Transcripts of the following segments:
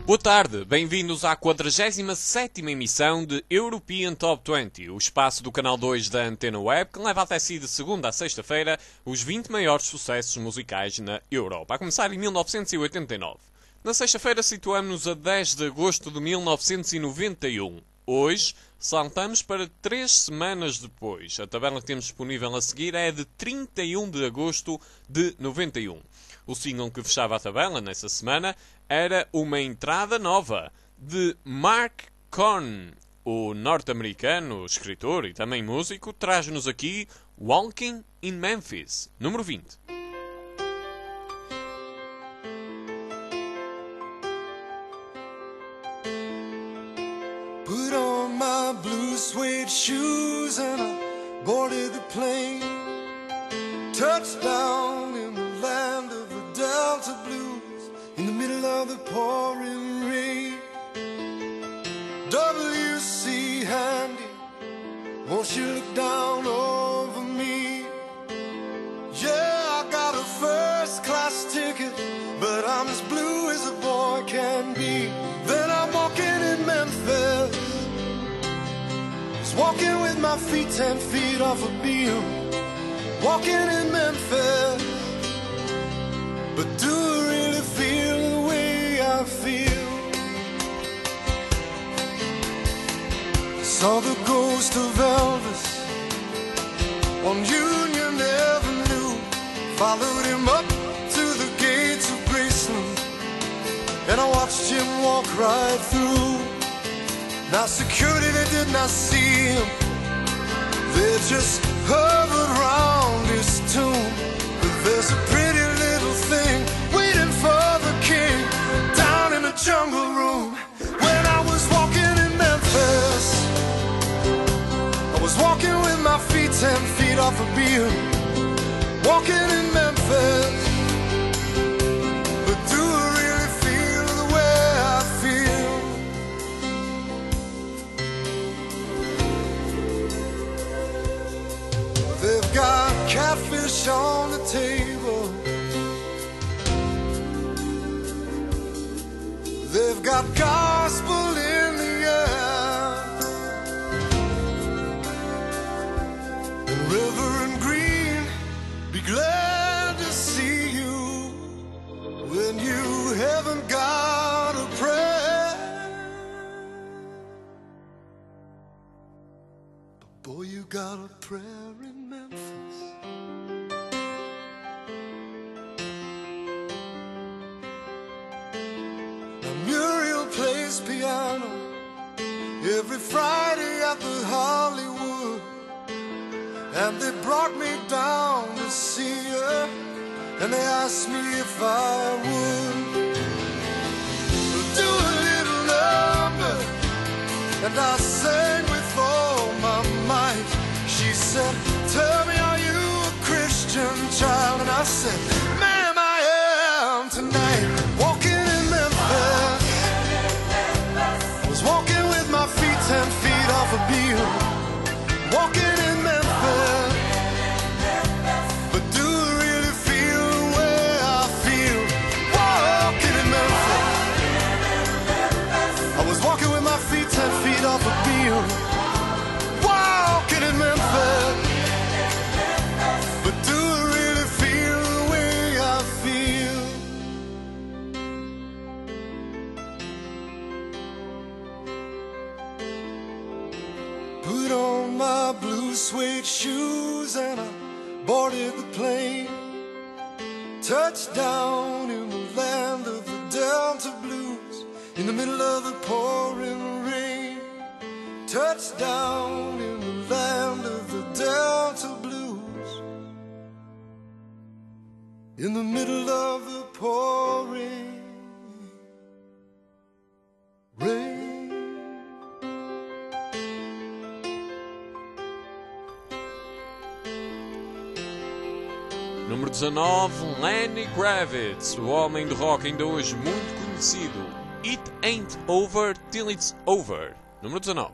Boa tarde, bem-vindos à 47ª emissão de European Top 20, o espaço do canal 2 da Antena Web, que leva até si de segunda a sexta-feira os 20 maiores sucessos musicais na Europa, a começar em 1989. Na sexta-feira situamos-nos a 10 de agosto de 1991. Hoje saltamos para 3 semanas depois. A tabela que temos disponível a seguir é de 31 de agosto de 91. O single que fechava a tabela nessa semana era uma entrada nova de Mark Cohn. O norte-americano, escritor e também músico, traz-nos aqui Walking in Memphis, número 20. Put on my blue suede shoes and I boarded the plane. Touchdown in the land of the Delta Blues, in the middle of the pouring rain. W.C. Handy, won't you look down over me? Yeah, I got a first class ticket, but I'm as blue as a boy can be. Then I'm walking in Memphis, just walking with my feet 10 feet off a beam. Walking in Memphis, but do I really feel the way I feel? Saw the ghost of Elvis on Union Avenue, followed him up to the gates of Graceland, and I watched him walk right through. Now security, they did not see him, they just hovered round his tomb. But there's a pretty little thing waiting for the king down in the jungle room. When I was walking in Memphis, I was walking with my feet 10 feet off a beam. Walking in Memphis, but do I really feel the way I feel? They've got catfish on the table, they've got gospel in the air, and Reverend Green, be glad to see you when you haven't got a prayer. But boy, you got a prayer in Memphis. Now Muriel plays piano every Friday at the Hollywood, and they brought me down to see her, and they asked me if I would do a little number, and I sang with all my might. She said, tell me, are you a Christian child? And I said, ma'am, I am tonight. Walking in Memphis, I was walking with my feet 10 feet off a beam. Walking in Memphis, but do I really feel the way I feel? Walking in Memphis, I was walking with my feet 10 feet off a beam. Walking in Memphis, but do I really feel the way I feel? Put on my blue suede shoes and I boarded the plane. Touchdown in the land of the Delta Blues, in the middle of the pouring rain. Touchdown in the land of the Delta Blues, in the middle of the pouring rain. Número 19, Lenny Kravitz, o homem de rock ainda hoje muito conhecido. It Ain't Over Till It's Over. Número 19.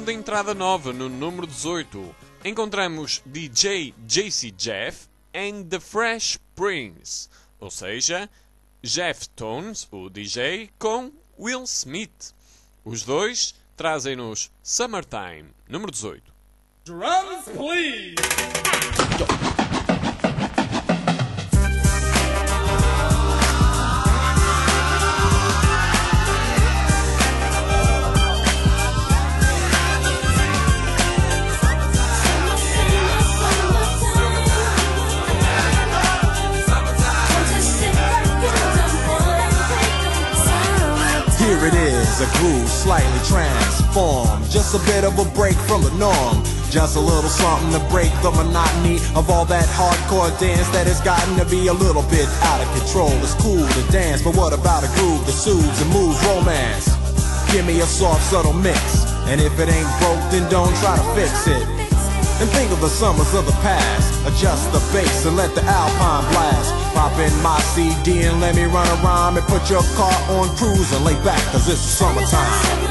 som de entrada nova no número 18. Encontramos DJ JC Jeff and the Fresh Prince, ou seja, Jeff Tones, o DJ, com Will Smith. Os dois trazem-nos Summertime, número 18. Drums, please! Here it is, a groove slightly transformed. Just a bit of a break from the norm. Just a little something to break the monotony of all that hardcore dance that has gotten to be a little bit out of control. It's cool to dance, but what about a groove that soothes and moves romance? Give me a soft, subtle mix, and if it ain't broke, then don't try to fix it. And think of the summers of the past. Adjust the bass and let the Alpine blast. Pop in my CD and let me run around and put your car on cruise and lay back, cause it's summertime.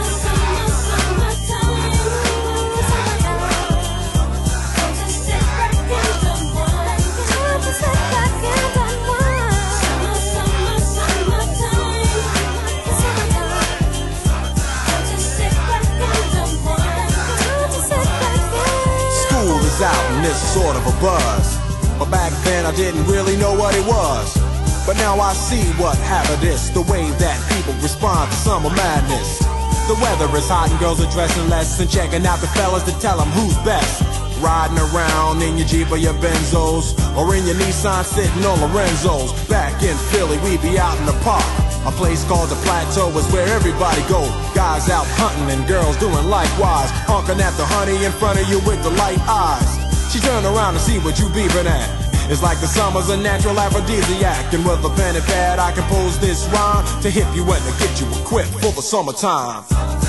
Out and this sort of a buzz, but back then I didn't really know what it was. But now I see what happened is the way that people respond to summer madness. The weather is hot and girls are dressing less and checking out the fellas to tell them who's best. Riding around in your Jeep or your Benzos, or in your Nissan sitting on Lorenzo's. Back in Philly we be out in the park. A place called the Plateau is where everybody go. Guys out hunting and girls doing likewise. Honking at the honey in front of you with the light eyes. She turn around to see what you beeping at. It's like the summer's a natural aphrodisiac. And with a pen and pad I compose this rhyme to hip you and to get you equipped for the summertime.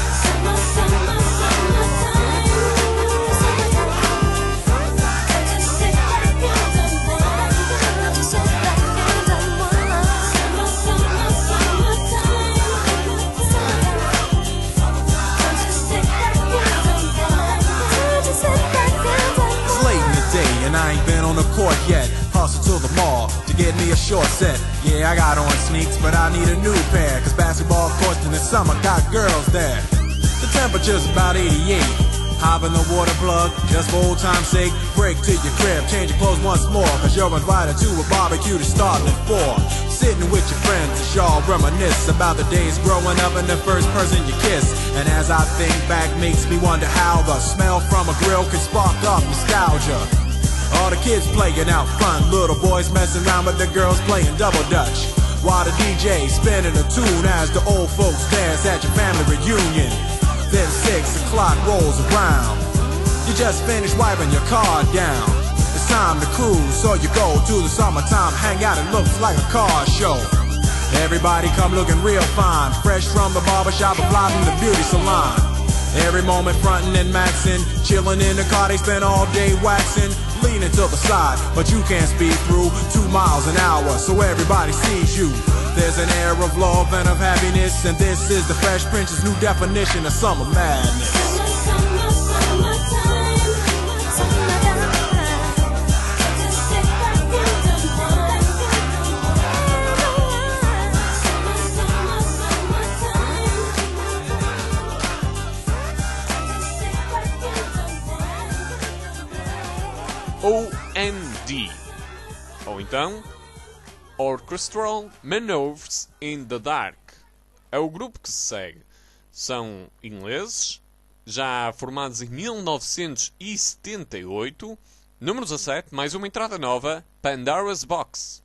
And I ain't been on the court yet. Hustle to the mall to get me a short set. Yeah, I got on sneaks, but I need a new pair, cause basketball courts in the summer got girls there. The temperature's about 88. Hop in the water plug, just for old time's sake. Break to your crib, change your clothes once more, cause you're invited to a barbecue to start at 4. Sitting with your friends as y'all reminisce about the days growing up and the first person you kiss. And as I think back, makes me wonder how the smell from a grill can spark up nostalgia. All the kids playing out front, little boys messing around with the girls playing double dutch, while the DJ spinning a tune as the old folks dance at your family reunion. Then 6 o'clock rolls around, you just finished wiping your car down. It's time to cruise, so you go to the summertime hangout. It looks like a car show. Everybody come looking real fine, fresh from the barbershop or fly from the beauty salon. Every moment frontin' and maxin', chillin' in the car they spend all day waxin'. Leaning to the side, but you can't speed through 2 miles an hour, so everybody sees you. There's an air of love and of happiness, and this is the Fresh Prince's new definition of summer madness. OMD, ou então Orchestral Manoeuvres in the Dark. É o grupo que se segue. São ingleses, já formados em 1978. Número 17, mais uma entrada nova, Pandora's Box.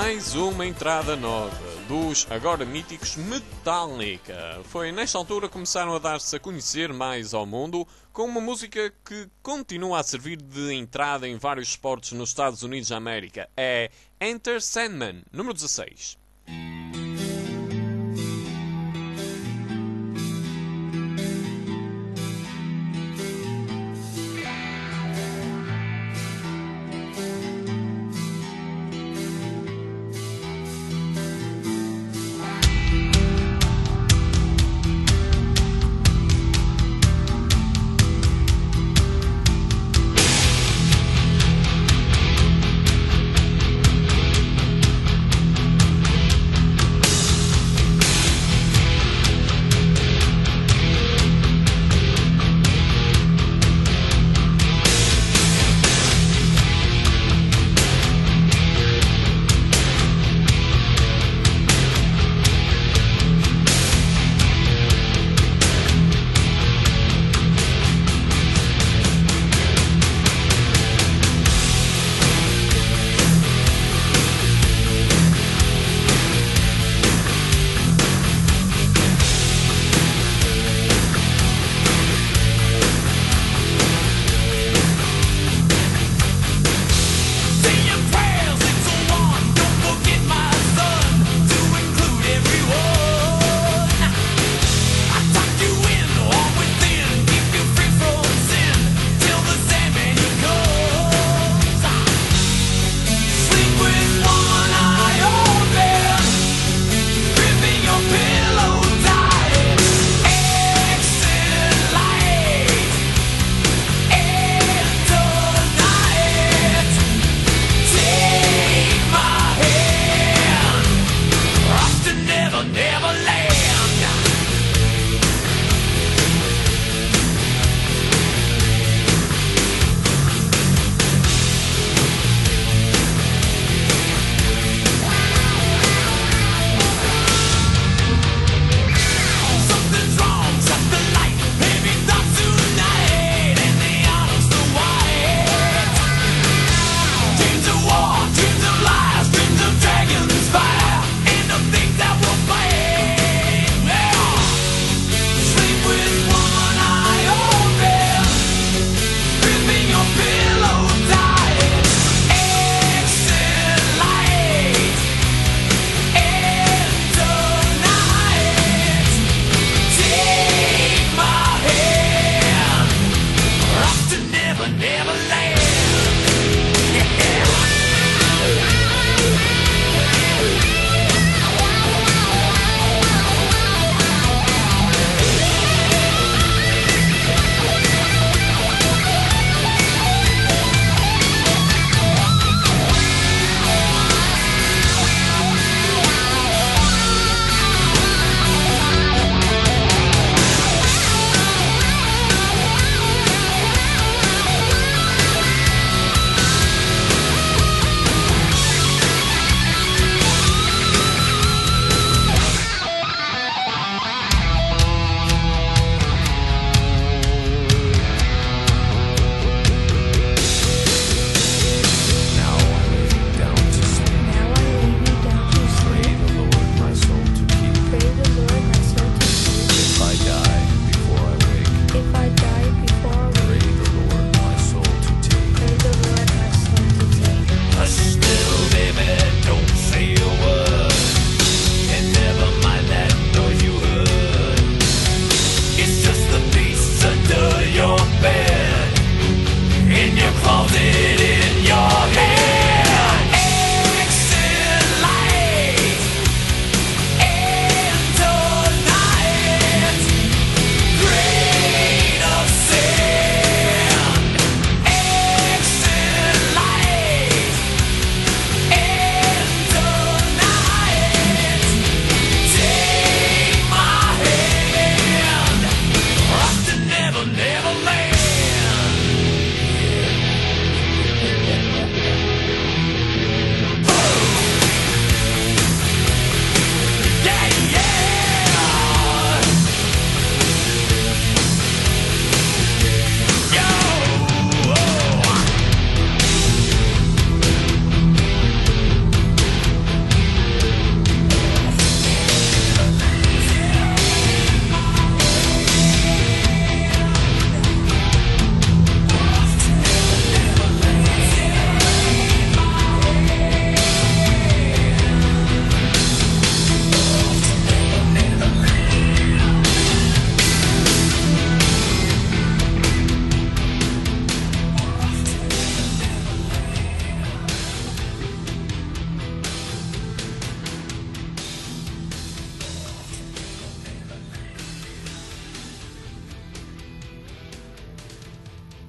mais uma entrada nova dos agora míticos Metallica. Foi nesta altura que começaram a dar-se a conhecer mais ao mundo com uma música que continua a servir de entrada em vários esportes nos Estados Unidos da América. É Enter Sandman, número 16.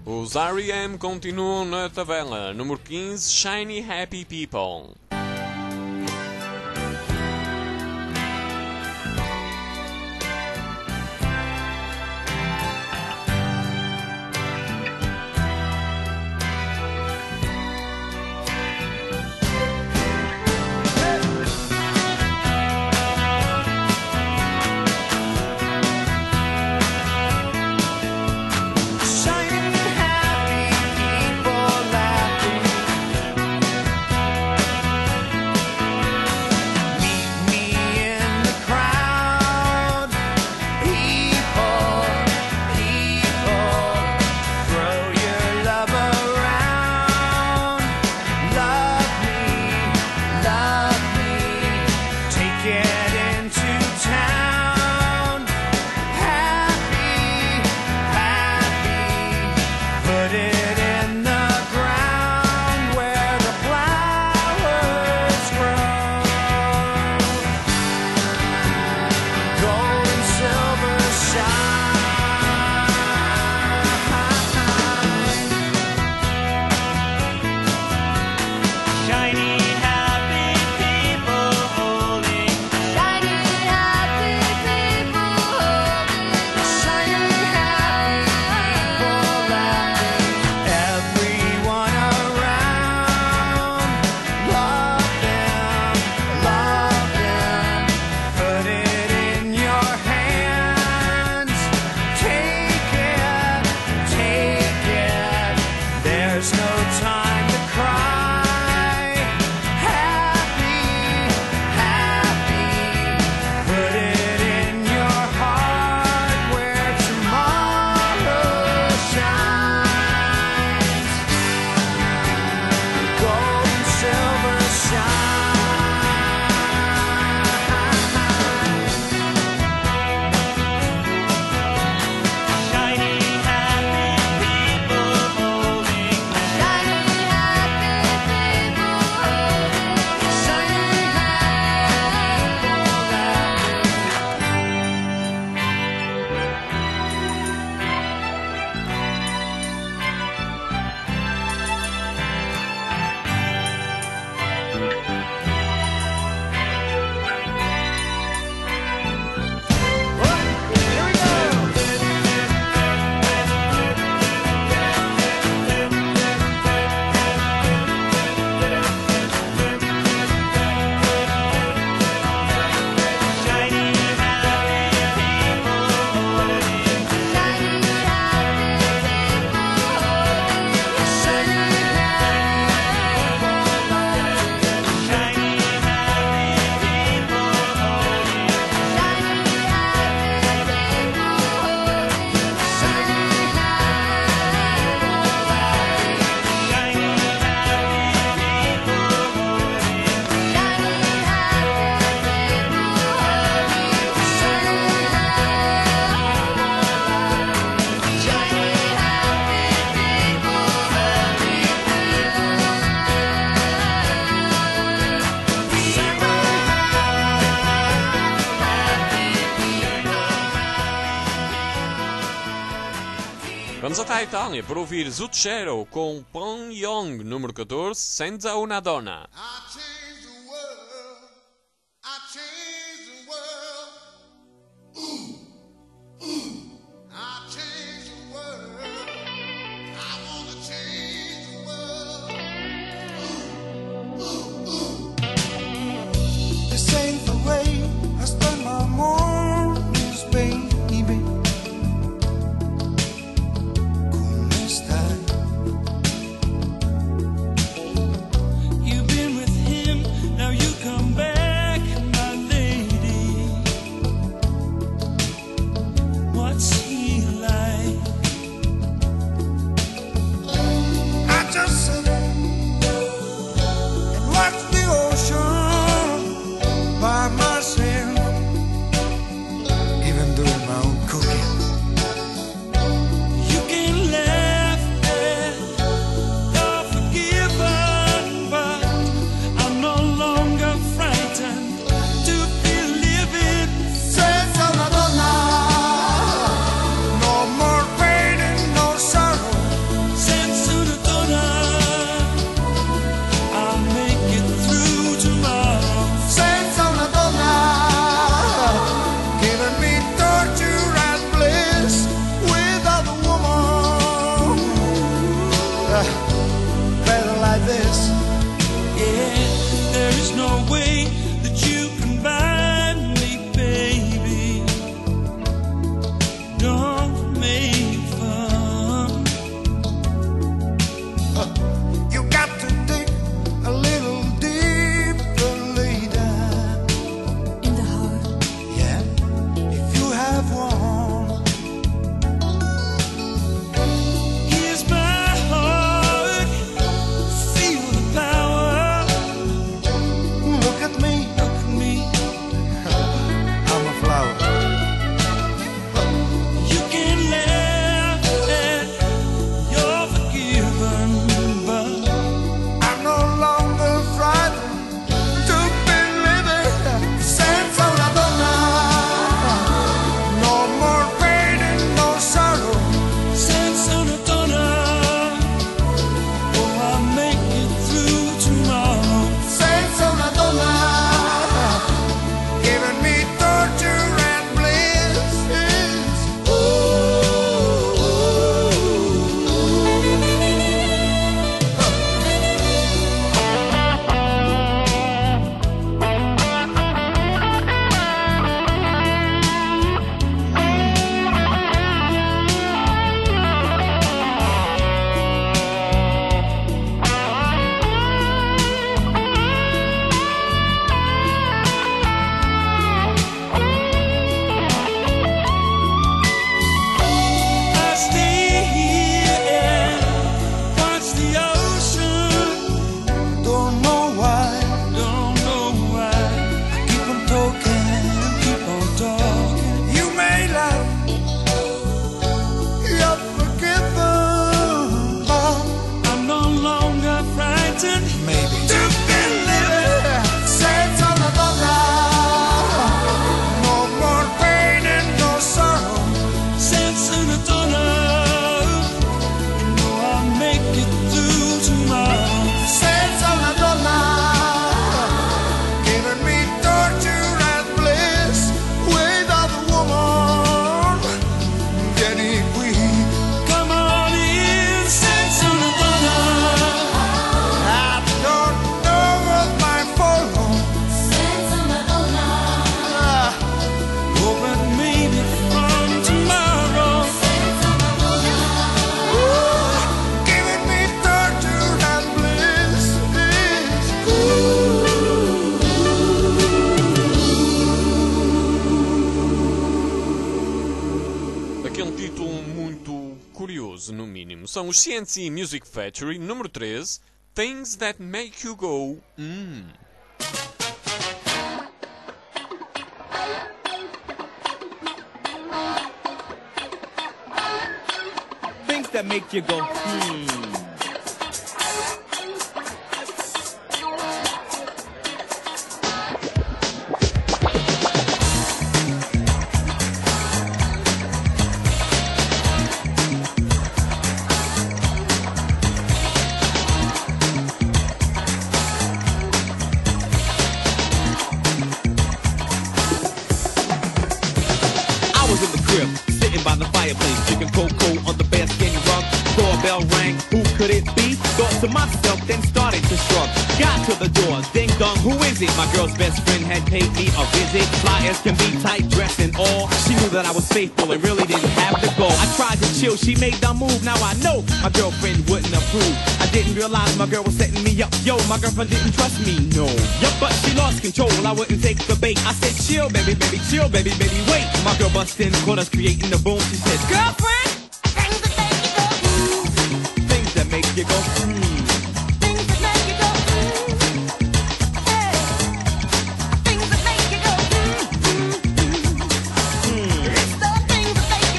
Os R.E.M. continuam na tabela. Número 15, Shiny Happy People. Vamos até a Itália para ouvir Zucchero com Paul Young, número 14, Senza una donna. I changed the world. I changed the world. Ooh, ooh. I changed the world. I wanna change the world. Ooh, ooh, ooh. This ain't the way I spend my mornings, baby. aqui um título muito curioso, no mínimo. São os CNC Music Factory, número 13, Things That Make You Go, Things that make you go, sitting by the fireplace, drinking cocoa on the bearskin rug. Doorbell rang, who could it be? Thought to myself, then started to shrug. Got to the door, ding dong, who is it? My girl's best friend had paid me a visit. Fly as can be, tight dress and all. She knew that I was faithful and really didn't have to go. I tried to chill, she made the move. Now I know my girlfriend wouldn't approve. I didn't realize my girl was setting me up. Yo, my girlfriend didn't trust me, no. Yup, but she lost control, I wouldn't take the bait. I said, chill, baby, baby, chill, baby, baby, wait. My girl bust in, caught us creating the boom. She said, girlfriend, things that make you go, things that make you go, hey. Things that make you go, It's the things that make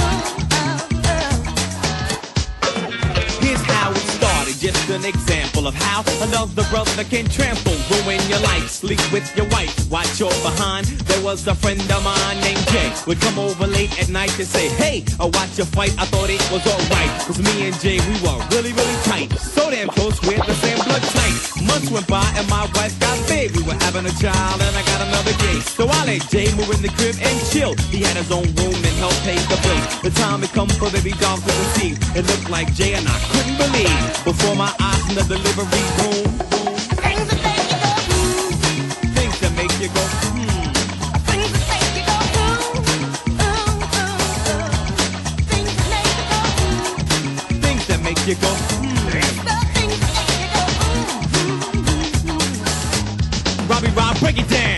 you go, Here's how it started, just an example of how another brother can trample, ruin your life, sleep with your wife, watch your behind. There was a friend of mine named Jay, would come over late at night to say, hey, I watch your fight, I thought it was alright, cause me and Jay, we were really, really tight, so damn close, we're the same blood type. Months went by and my wife got big, we were having a child and I got another Jay, so I let Jay move in the crib and chill. He had his own room and helped pay the bills. The time had come for baby dog to receive. It looked like Jay and I couldn't believe, before my eyes in the delivery room, things that make you go, things that make you go, things that make you go, things that make you go, things that make you go, It's the things that make you go, Robbie Rob, break it down.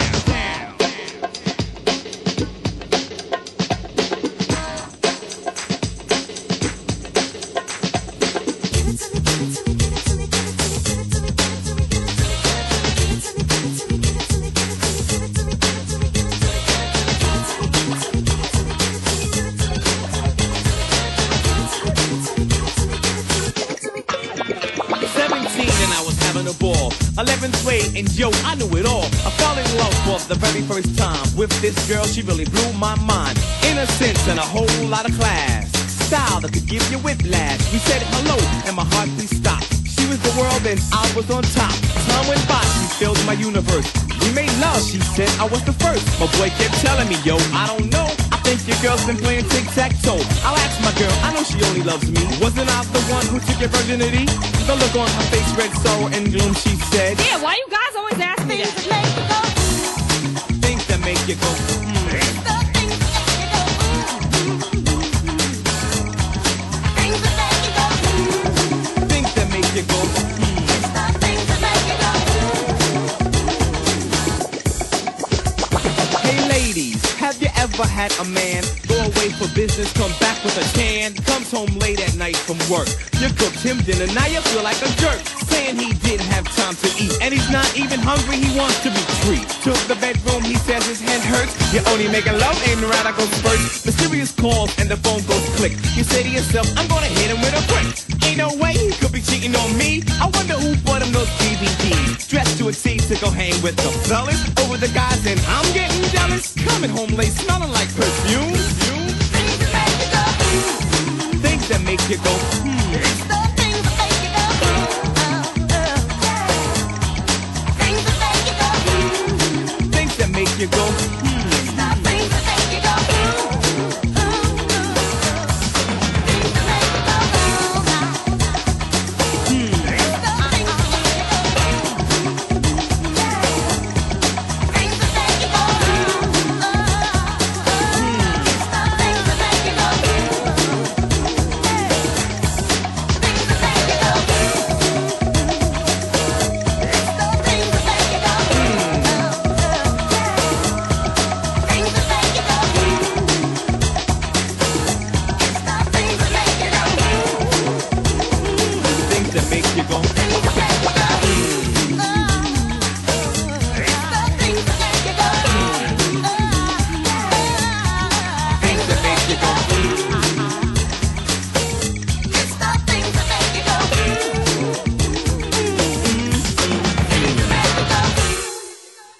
And I was having a ball. 11th grade, and yo, I knew it all. I fell in love for the very first time with this girl. She really blew my mind. Innocence and a whole lot of class. Style that could give you whiplash. We said hello, and my heart please stopped. She was the world, and I was on top. Time went by, she filled my universe. We made love, she said I was the first. My boy kept telling me, yo, I don't know. I think your girl's been playing tic-tac-toe. I'll ask my girl, I know she only loves me. Wasn't I the one who took your virginity? The look on her face, red sorrow and gloom, she said, Yeah, why you guys always ask me things that? that make you go, things that make you go, It's the things that make you go, things that make you go, things that make you go, It's the things that make you go. Hey ladies, have you ever had a man go away for business, come back with a can, comes home late at night from work, you cooked him dinner, now you feel like a jerk, saying he didn't have time to eat, and he's not even hungry, he wants to be treated. To the bedroom, he says his head hurts, you're only making love, ain't right, I go first. Mysterious calls and the phone goes click, you say to yourself, I'm gonna hit him with a brick. Ain't no way he could be cheating on me, I wonder who bought him those DVDs. Dressed to exceed to go hang with the fellas, over the guys and I'm getting jealous. Coming home late, smelling like perfume. Things that make you go, Things that make you go, It's the things that make you go, Things that make you go, things that make you go, It's the things that make you go, Things that make you go, It's the things that make you go, Things that make you go,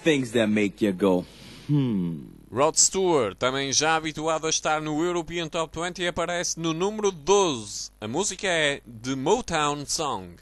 things that make you go, Rod Stewart, também já habituado a estar no European Top 20, aparece no número 12. A música é The Motown Song.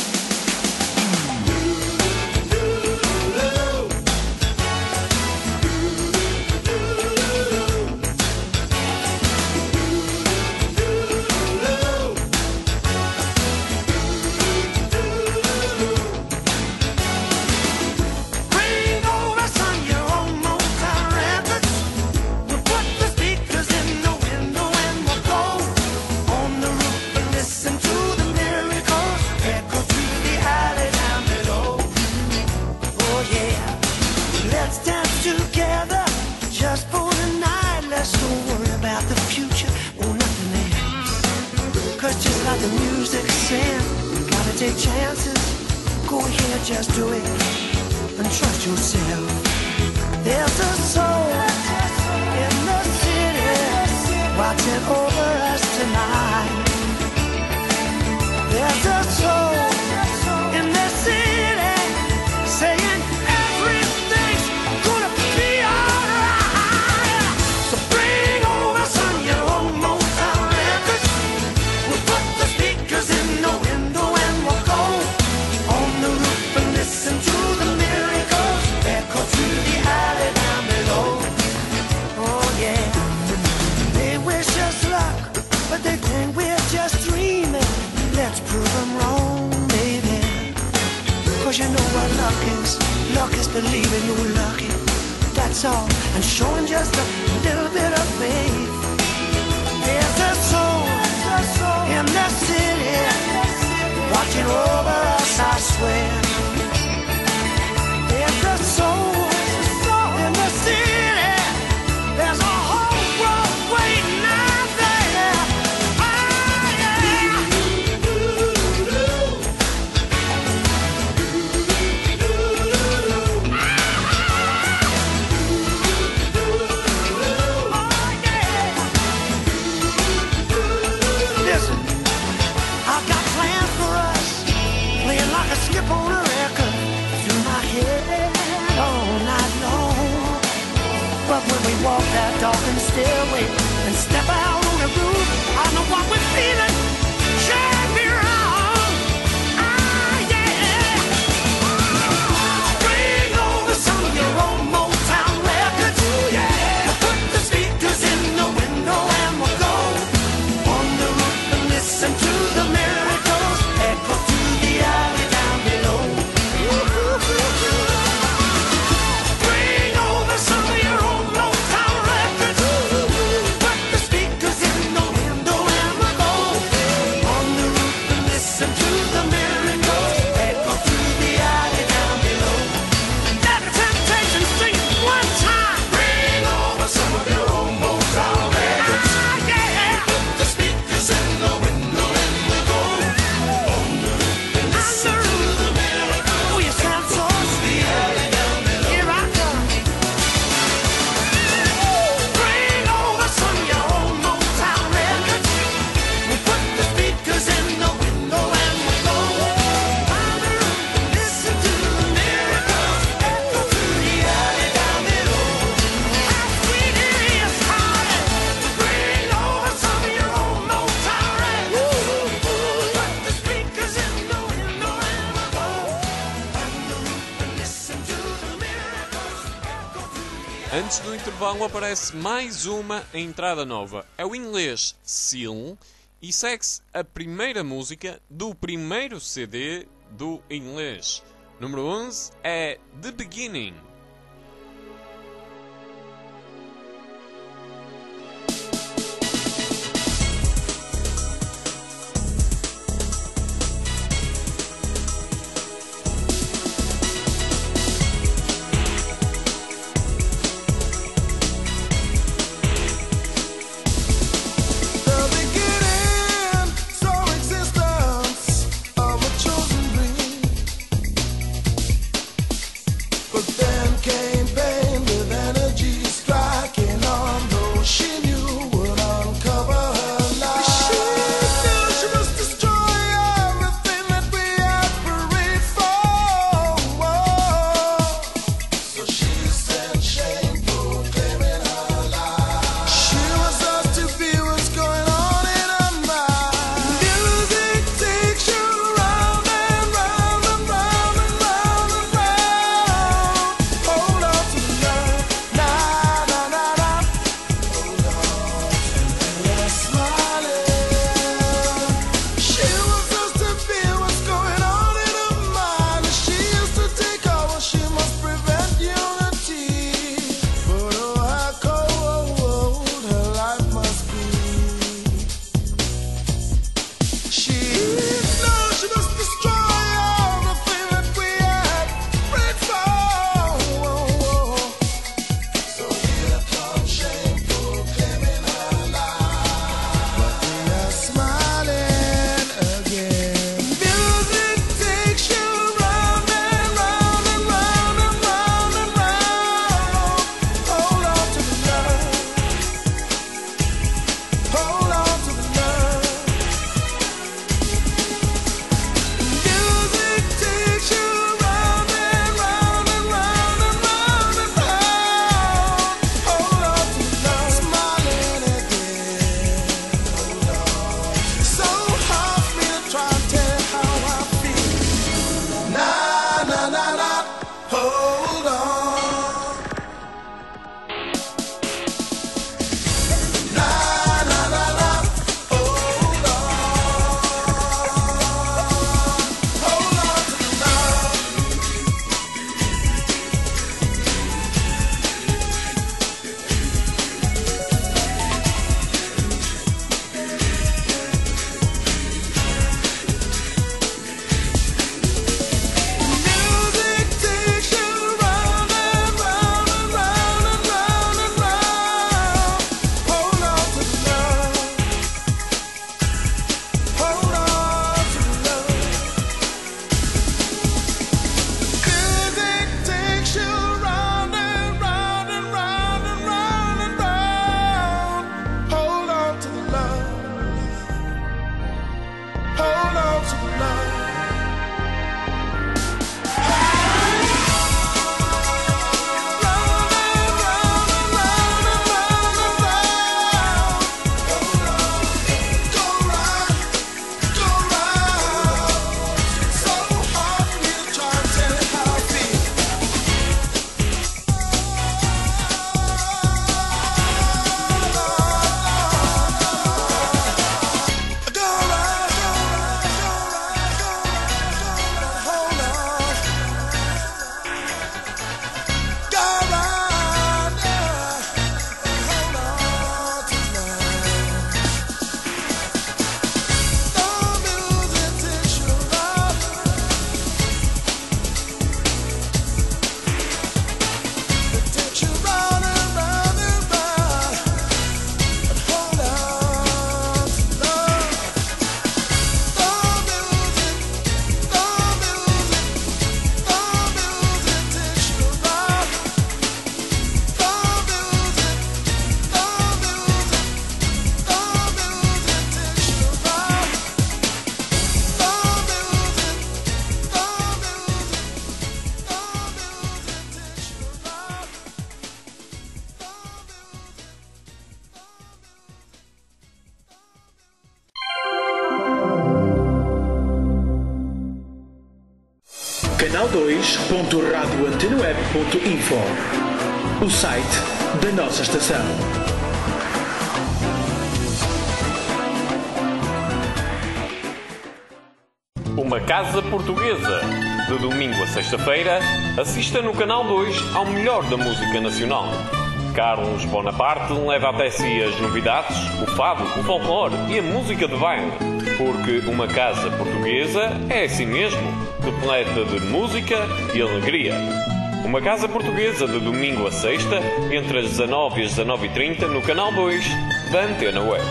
Bring over some your own Motown records. We'll put the speakers in the window and we'll go on the roof and listen to the miracles echo through the alley down below. Oh yeah, let's dance together just for the night. Let's don't worry about the future or nothing else. 'Cause just like the music said, you gotta take chances. Go ahead, just do it and trust yourself. There's a soul in the city watching over us tonight. There's a soul in the city saying everything's gonna be alright. So bring over some of your own Motown records. We'll put the speakers in the window and we'll go on the roof and listen to the miracles echo through the alley down below. Oh yeah, they wish us luck, but they think we're just dreaming. Let's prove them wrong, baby. 'Cause you know what luck is. Luck is believing you're lucky. That's all, and showing just a little bit of faith. There's a soul in the city watching over us, I swear. There's a soul in the city. There's a whole world waiting out there. Oh yeah. Listen, I've got plans for us, playing like a skip on a record through my head all night long. But when we walk that darkened stairway and step out on the roof, I know what we're feeling. Can't be wrong. Ah yeah. Bring over some of your own Motown records. Yeah. Put the speakers in the window and we'll go on the roof and listen to the miracles echo through the alley down below. Bring over some of your own Motown records. Put the speakers in the window and we'll go on the roof and listen to the miracles echo through the alley down below. Let the temptation sing it one time. Bring over some of your own Motown records. Ah yeah. Put the speakers in the window and we'll go on the roof and listen to the miracles. Oh, you sound so sweet. Here I come. Bring over some of your own Motown records. We put the speakers in the window and we'll go on the roof and listen to the miracles echo through the alley down below. How sweet it is, honey. Bring over some of your own Motown records. Put the speakers in the window and we'll go on the roof and listen to the miracles echo through the Antes do intervalo aparece mais uma entrada nova. É o inglês Seal e segue-se a primeira música do primeiro CD do inglês. Número 11 é The Beginning. The beginning, so existence of a chosen dream. But then canal2.radioantenaweb.info, o site da nossa estação. Uma Casa Portuguesa. De domingo a sexta-feira, assista no Canal 2 ao melhor da música nacional. Carlos Bonaparte leva até si as novidades, o fado, o folclore e a música de baile. Porque uma casa portuguesa é assim mesmo, repleta de música e alegria. Uma Casa Portuguesa de domingo a sexta, entre as 19 e as 19h30 no Canal 2 da Antena Web.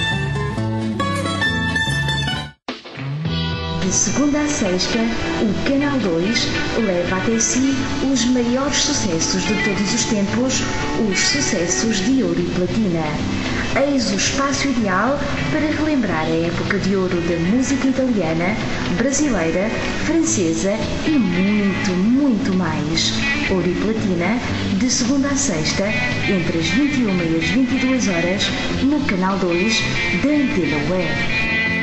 De segunda a sexta, o Canal 2 leva até si os maiores sucessos de todos os tempos, os sucessos de ouro e platina. Eis o espaço ideal para relembrar a época de ouro da música italiana, brasileira, francesa e muito, muito mais. Ouro e platina, de segunda a sexta, entre as 21 e as 22 horas, no Canal 2 da Antena Web.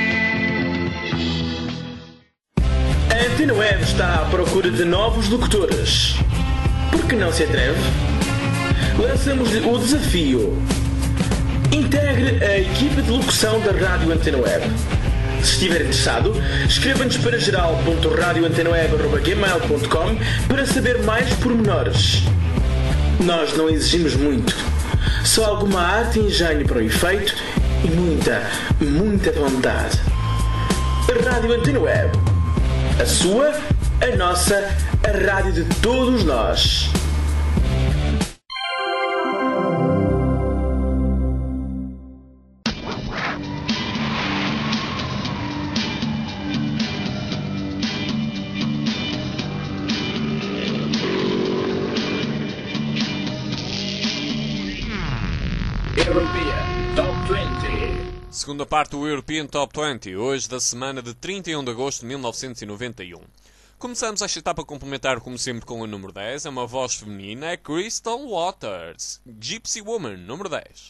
A Antena Web está à procura de novos locutores. Por que não se atreve? Lançamos-lhe o desafio. Integre a equipa de locução da Rádio Antena Web. Se estiver interessado, escreva-nos para geral.radioantenaweb@gmail.com para saber mais pormenores. Nós não exigimos muito. Só alguma arte e engenho para o efeito e muita, muita vontade. A Rádio Antena Web. A sua, a nossa, a rádio de todos nós. European Top 20. Segunda parte do European Top 20, hoje da semana de 31 de agosto de 1991. Começamos esta etapa a complementar, como sempre, com o número 10, é uma voz feminina, é Crystal Waters, Gypsy Woman, número 10.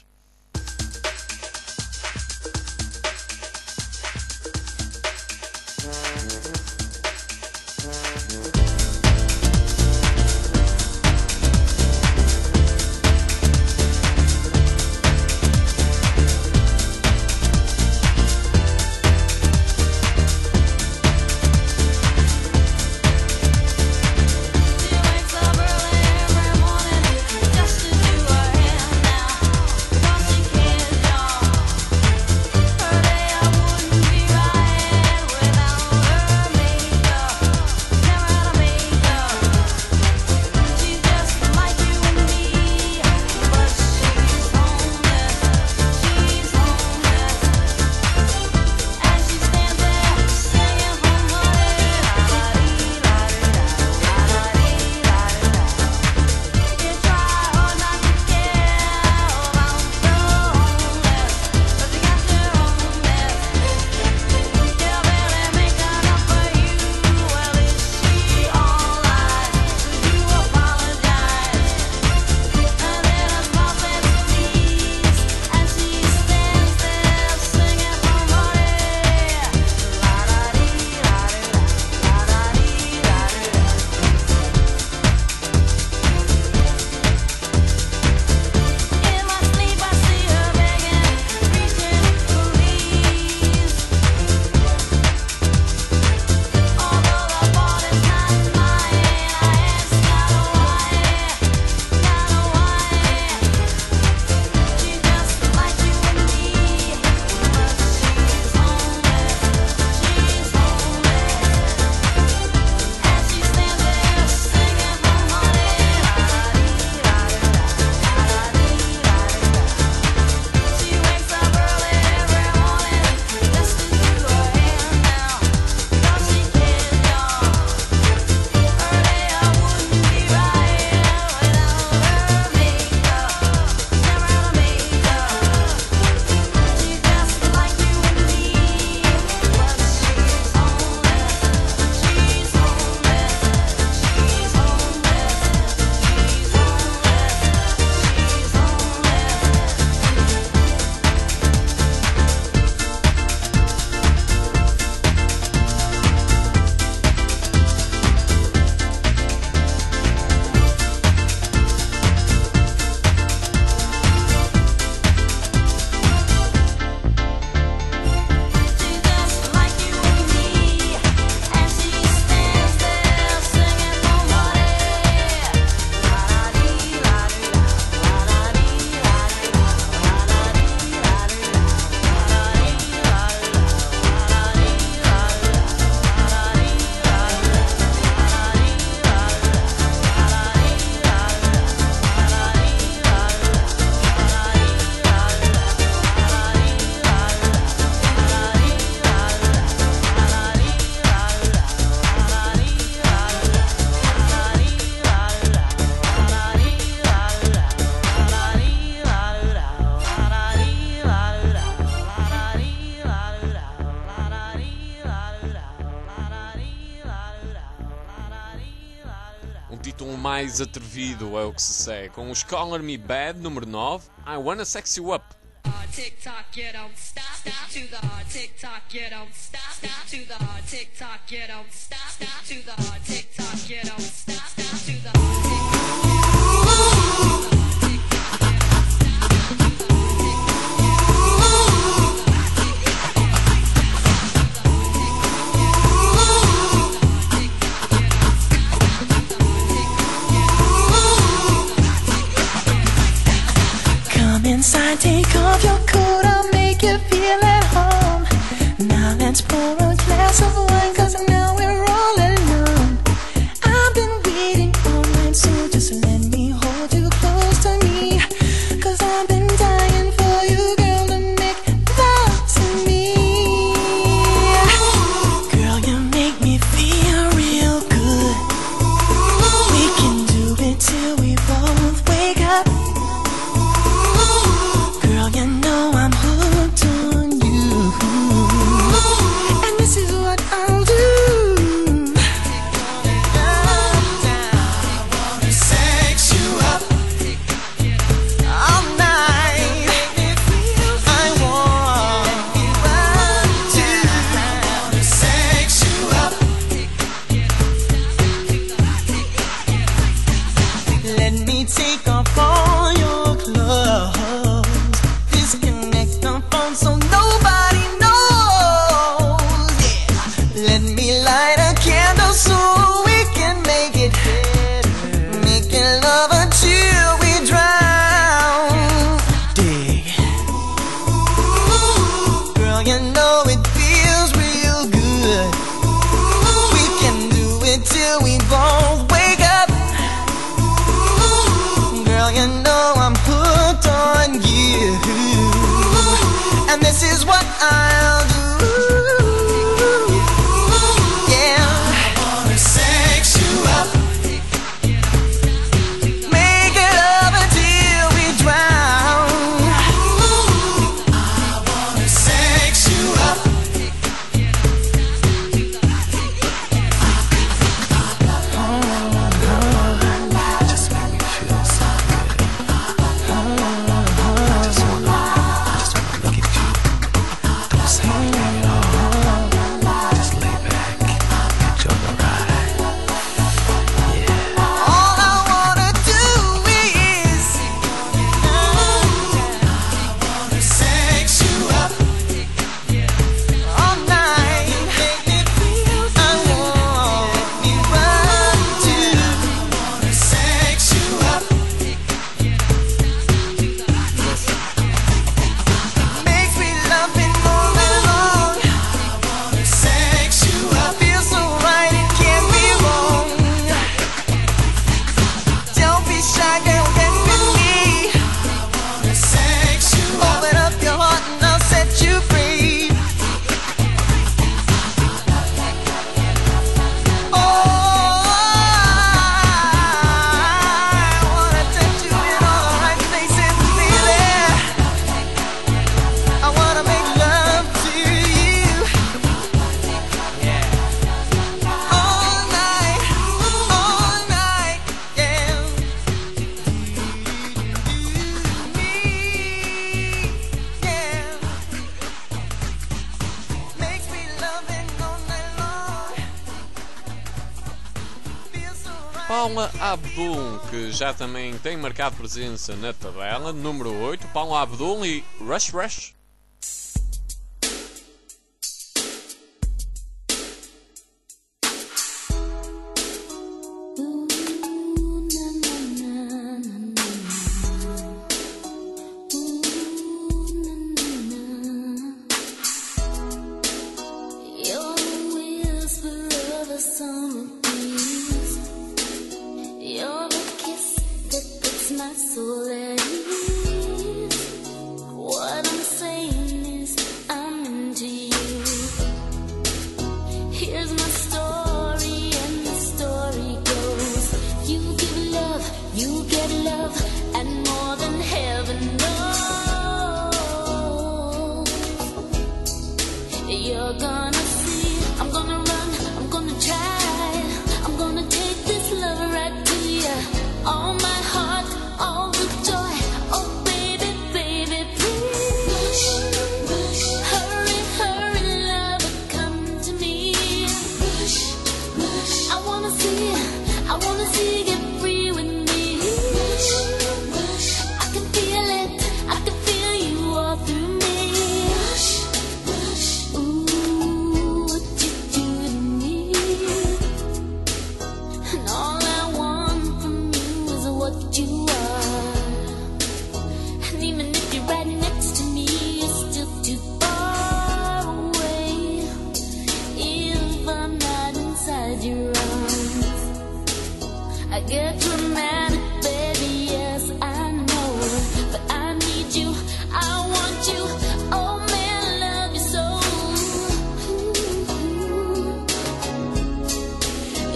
She wakes up early every morning just to do her hair now. mais atrevido é o que se segue, com os Color Me Bad, número 9, I Wanna Sex You Up. Tick tock, you don't stop, stop to the hard tick tock, you don't stop, stop to the hard tick tock, you don't stop, stop to the hard tick tock, you don't stop, stop to the hard tick tock. Inside, take off your coat, I'll make you feel at home. Now let's pour a glass of wine, cause now we're all alone. I've been waiting all night, so just let me hold you close to me. Cause I've been dying for you, girl, to make love to me. Girl, you make me feel real good. We can do it till we both wake up. You know I'm hooked on you, and this is what I'll do. I wanna sex you up all night. I wanna sex you up. Let me take off all your clothes. Disconnect the phone so nobody knows. Yeah. Let me light a candle so we can make it better. Making love until we drown. Dig. Girl, you know it feels real good. We can do it till we both wake up. Girl, you know I'm hooked on you. And this is what I'll do. Yeah. I wanna sex you up. Make it up until we drown. I wanna sex you up. Just make me feel so good. I just wanna look at you. Don't say anything at all. Just lay back, enjoy the ride. Yeah. All I wanna do is I wanna sex you up all night. I want me right to. I wanna sex you up. Makes me love it all night long. I wanna sex you up. Feels so right, it can't be wrong. Don't be shy, girl, get with me. I wanna sex you up. Open up your heart and I'll set you free. Oh, I wanna touch you in all the right places, baby. I wanna make love to you all night, yeah. Yeah. Makes me love it all night long. Feels so right. Paula Abdul, que já também tem marcado presença na tabela, número 8, Paula Abdul e Rush Rush. You're the whisper of a summer breeze. You're the kiss that puts my soul at ease. What I'm saying is I'm into you. Here's my story and the story goes. You give love, you get love, and more than heaven knows. You're gonna see, I'm gonna run, I'm gonna try, I'm gonna take this love right to you.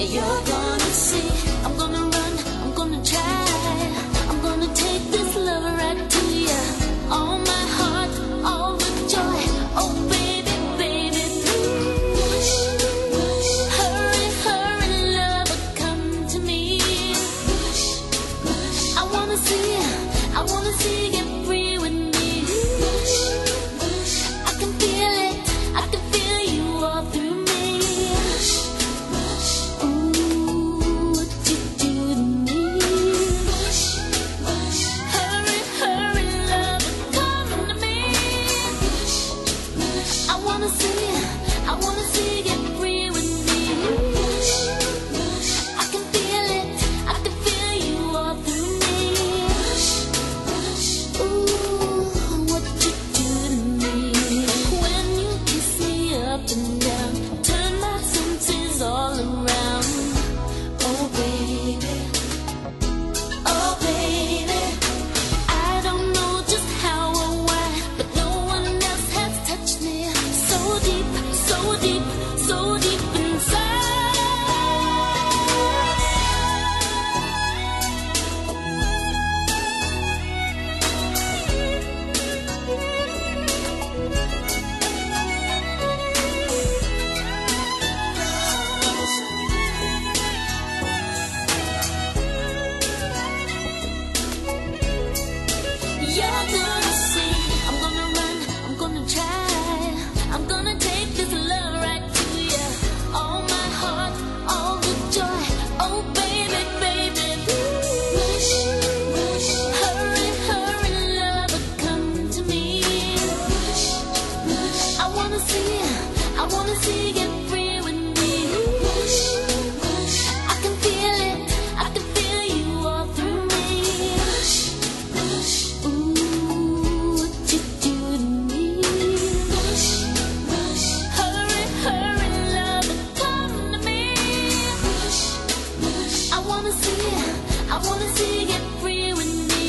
You're gonna see, I'm gonna run, I'm gonna try, I'm gonna take this love right to you. All my heart, all the joy. Oh baby, baby, please. Hurry, hurry, lover, come to me. I wanna see you get free with me. I can feel it, I can feel you all through me. Ooh, what you do to me. Hurry, hurry, lover, come to me. I wanna see you get free with me. I can feel it, I can feel you all through me. Ooh, what you do to me. When you kiss me up and down, turn my senses all around. Oh baby, oh baby. I don't know just how or why, but no one else has touched me so deep, so deep, so deep inside. You're gonna see, I'm gonna run, I'm gonna try, I'm gonna take this love right to you. All my heart, all the joy. Oh baby, baby, please. Hurry, hurry, lover, come to me. I wanna see you get free with me. I can feel it, I can feel you all through me. Ooh, what you do to me. Hurry, hurry, lover, come to me. I wanna see you get free with me.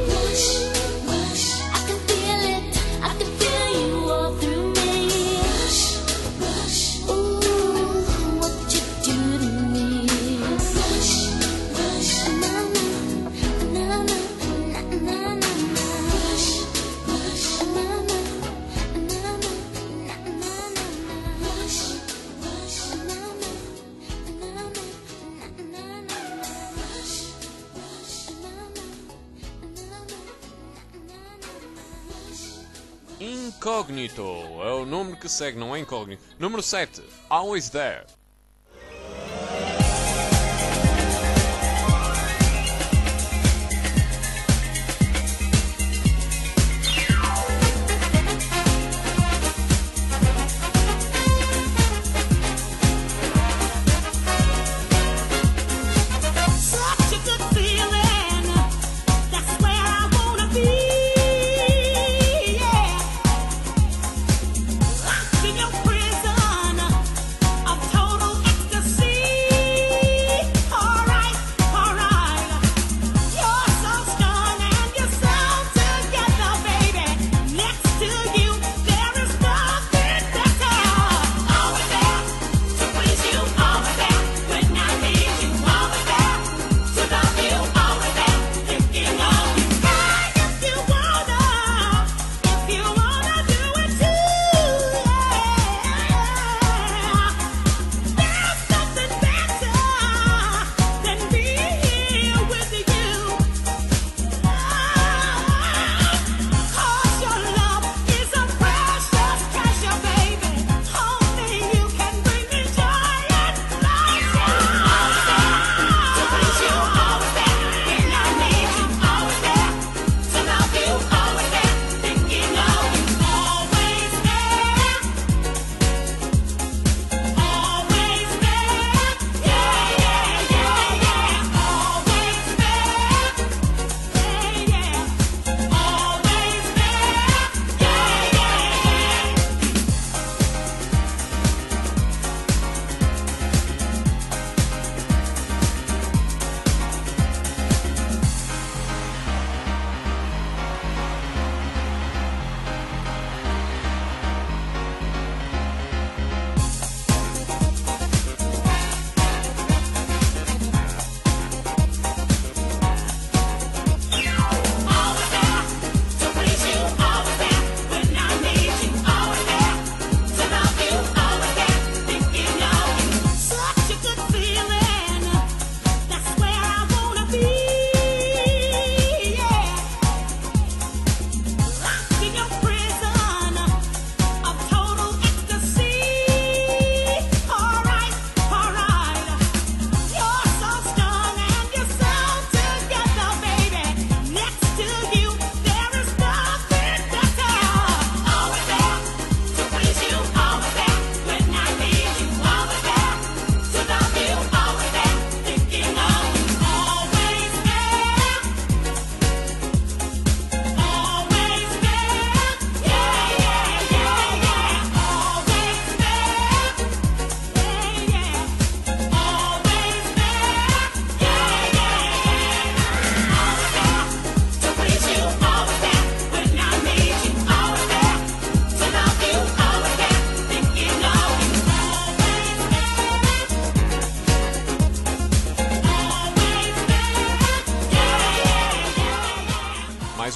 I can feel it, I can feel you all through me. Ooh, what you do to me. Na na na na na na na. Incógnito é o número que segue, não é incógnito. Número 7, Always There. Such a good feeling. That's where I wanna be. Yeah. Locked in your prison of total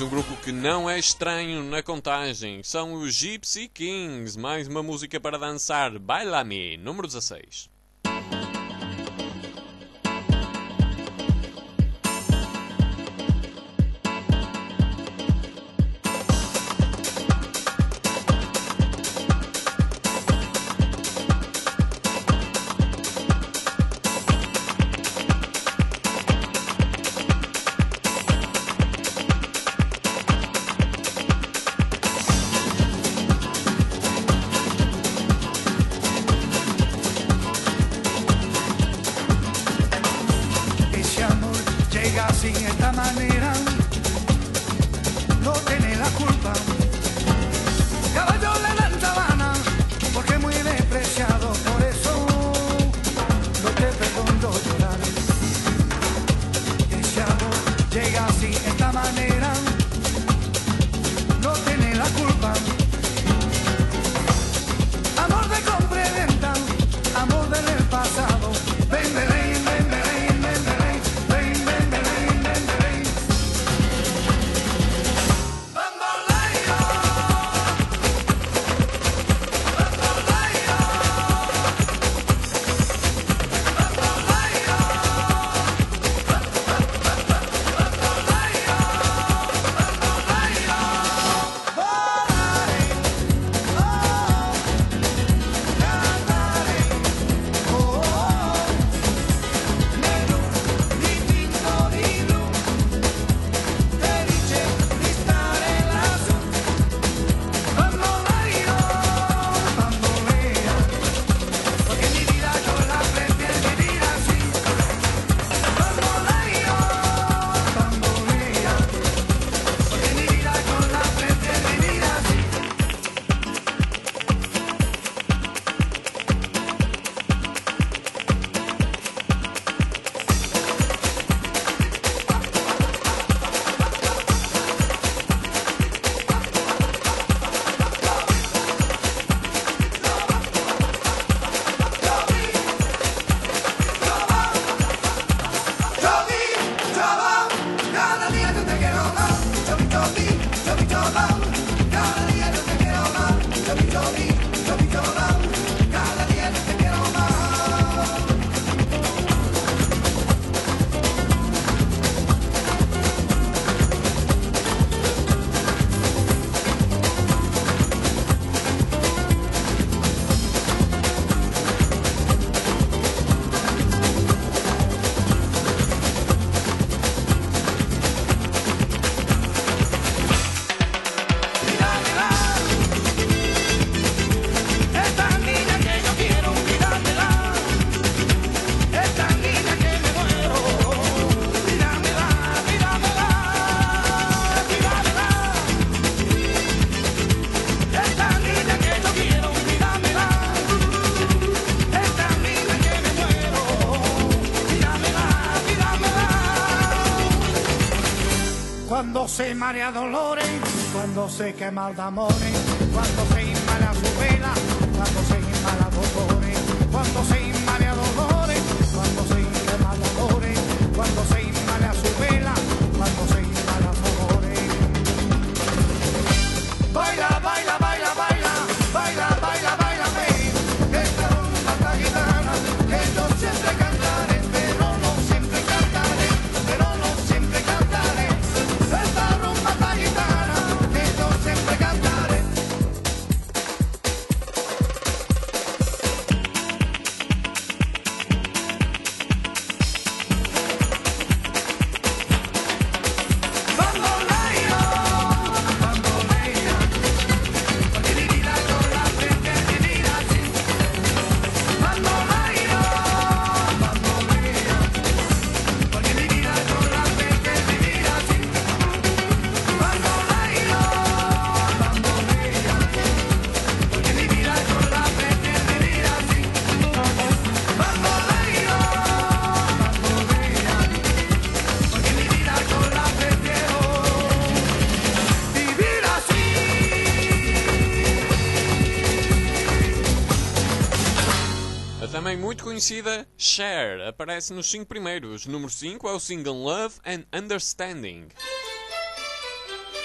um grupo que não é estranho na contagem. São os Gypsy Kings. Mais uma música para dançar. Bailame, número 16. Así, esta manera, no tiene la culpa. Caballo le dan sabana, porque es muy despreciado, por eso no te perdono llorar. Ese amor llega así, esta manera, no tiene la culpa. Amor de compra y venta, amor del pasado, ven, ven, ven. Cuando se marea dolores, cuando se quema el amores, cuando se inmala su vela, cuando se inmala dolores, cuando se inmala dolores, cuando se quema dolores, cuando se inmala su vela, cuando se inmala dolores. Baila, baila, baila, baila, baila, baila, baila, baila, esta rumba gitana, que yo siempre cantaré, pero no siempre cantaré, pero no siempre cantaré. Esta rumba gitana, que yo siempre cantaré. Também muito conhecida, Cher, aparece nos 5 primeiros. Número 5 é o single Love and Understanding.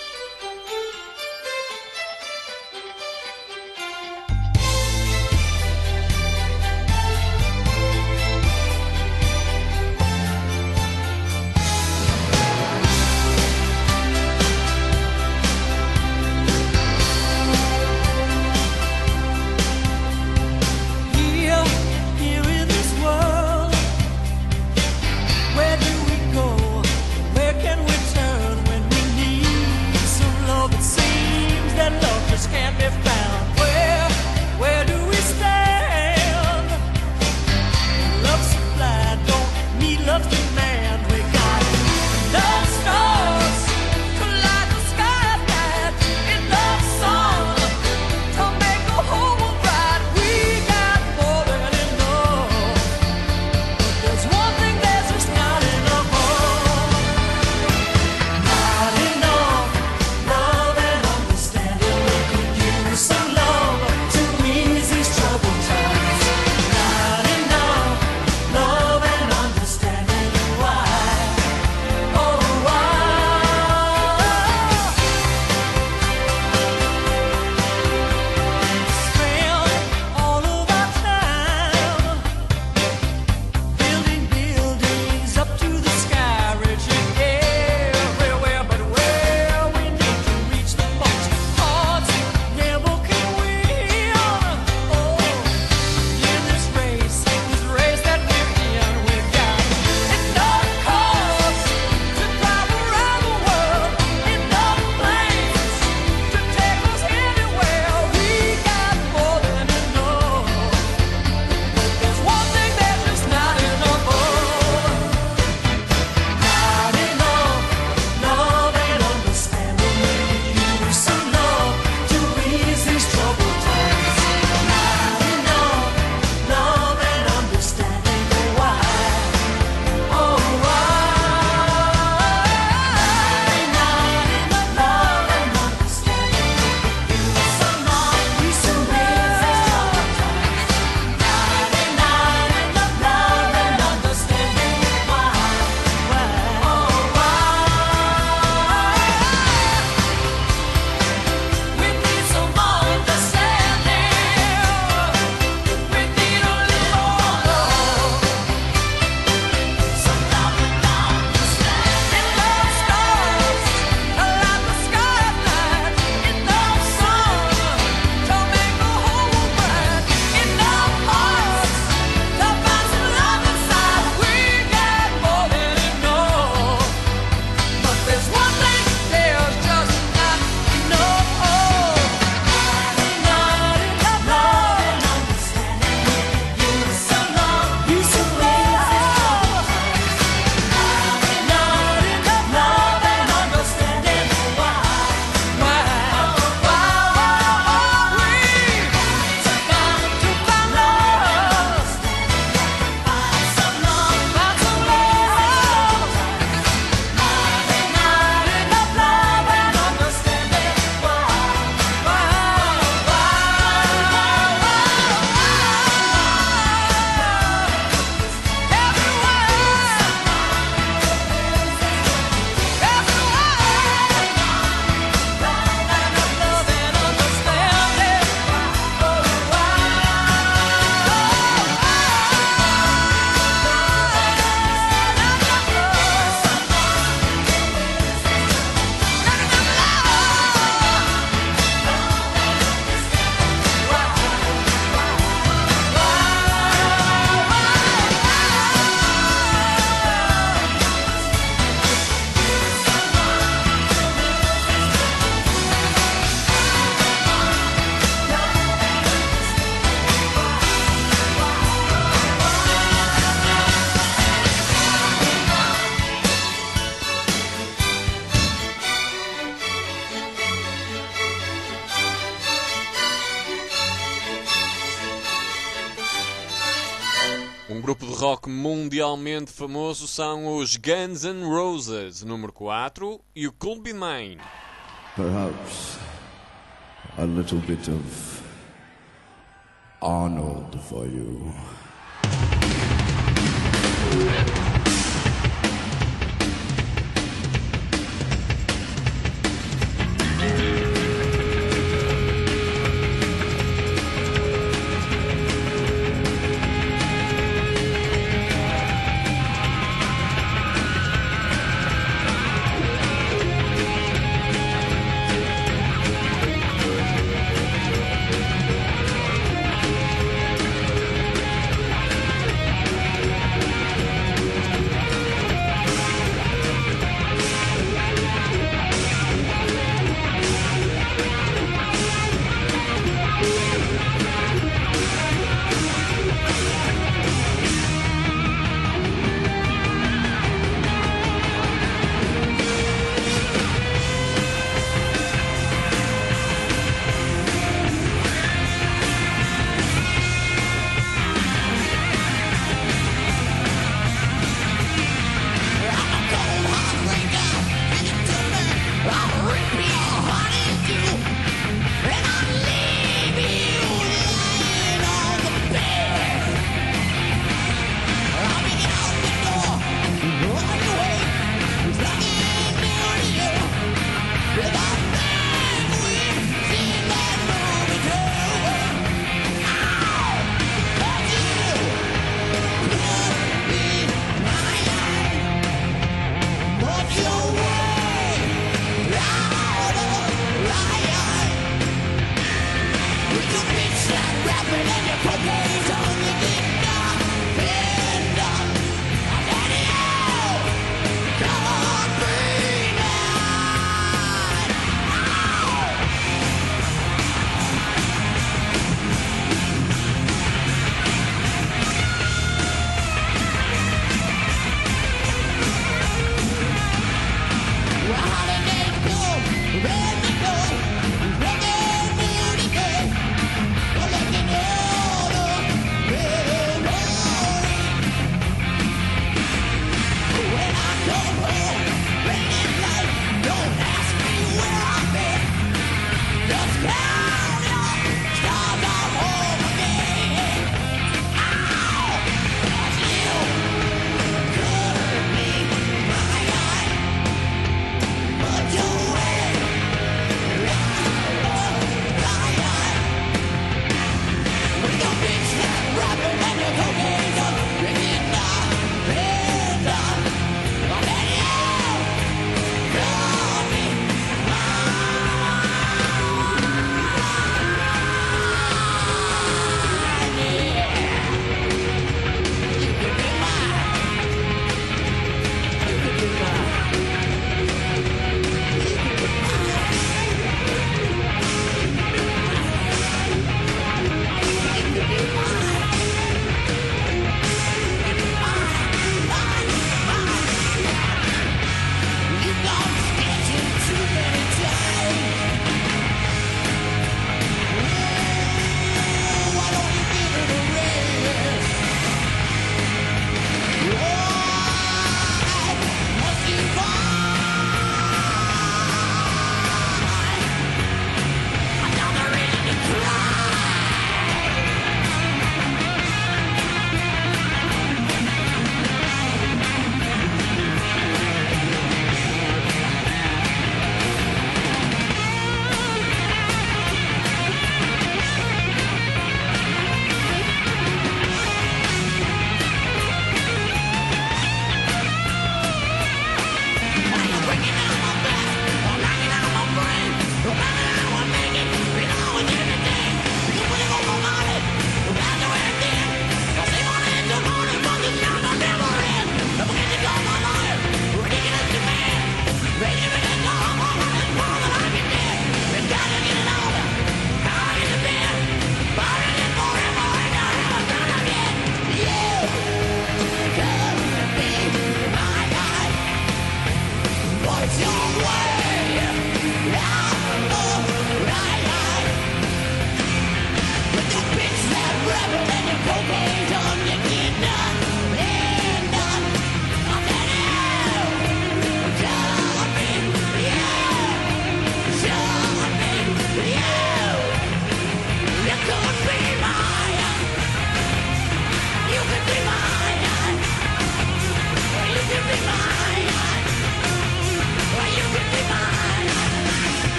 Um grupo de rock mundialmente famoso são os Guns N' Roses, número 4, e o Could Be Mine. Perhaps a little bit of Arnold for you.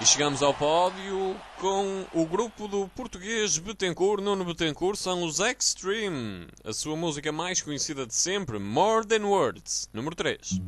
chegamos ao pódio com o grupo do português Bettencourt, Nuno Bettencourt, são os Extreme. A sua música mais conhecida de sempre, More Than Words, número 3.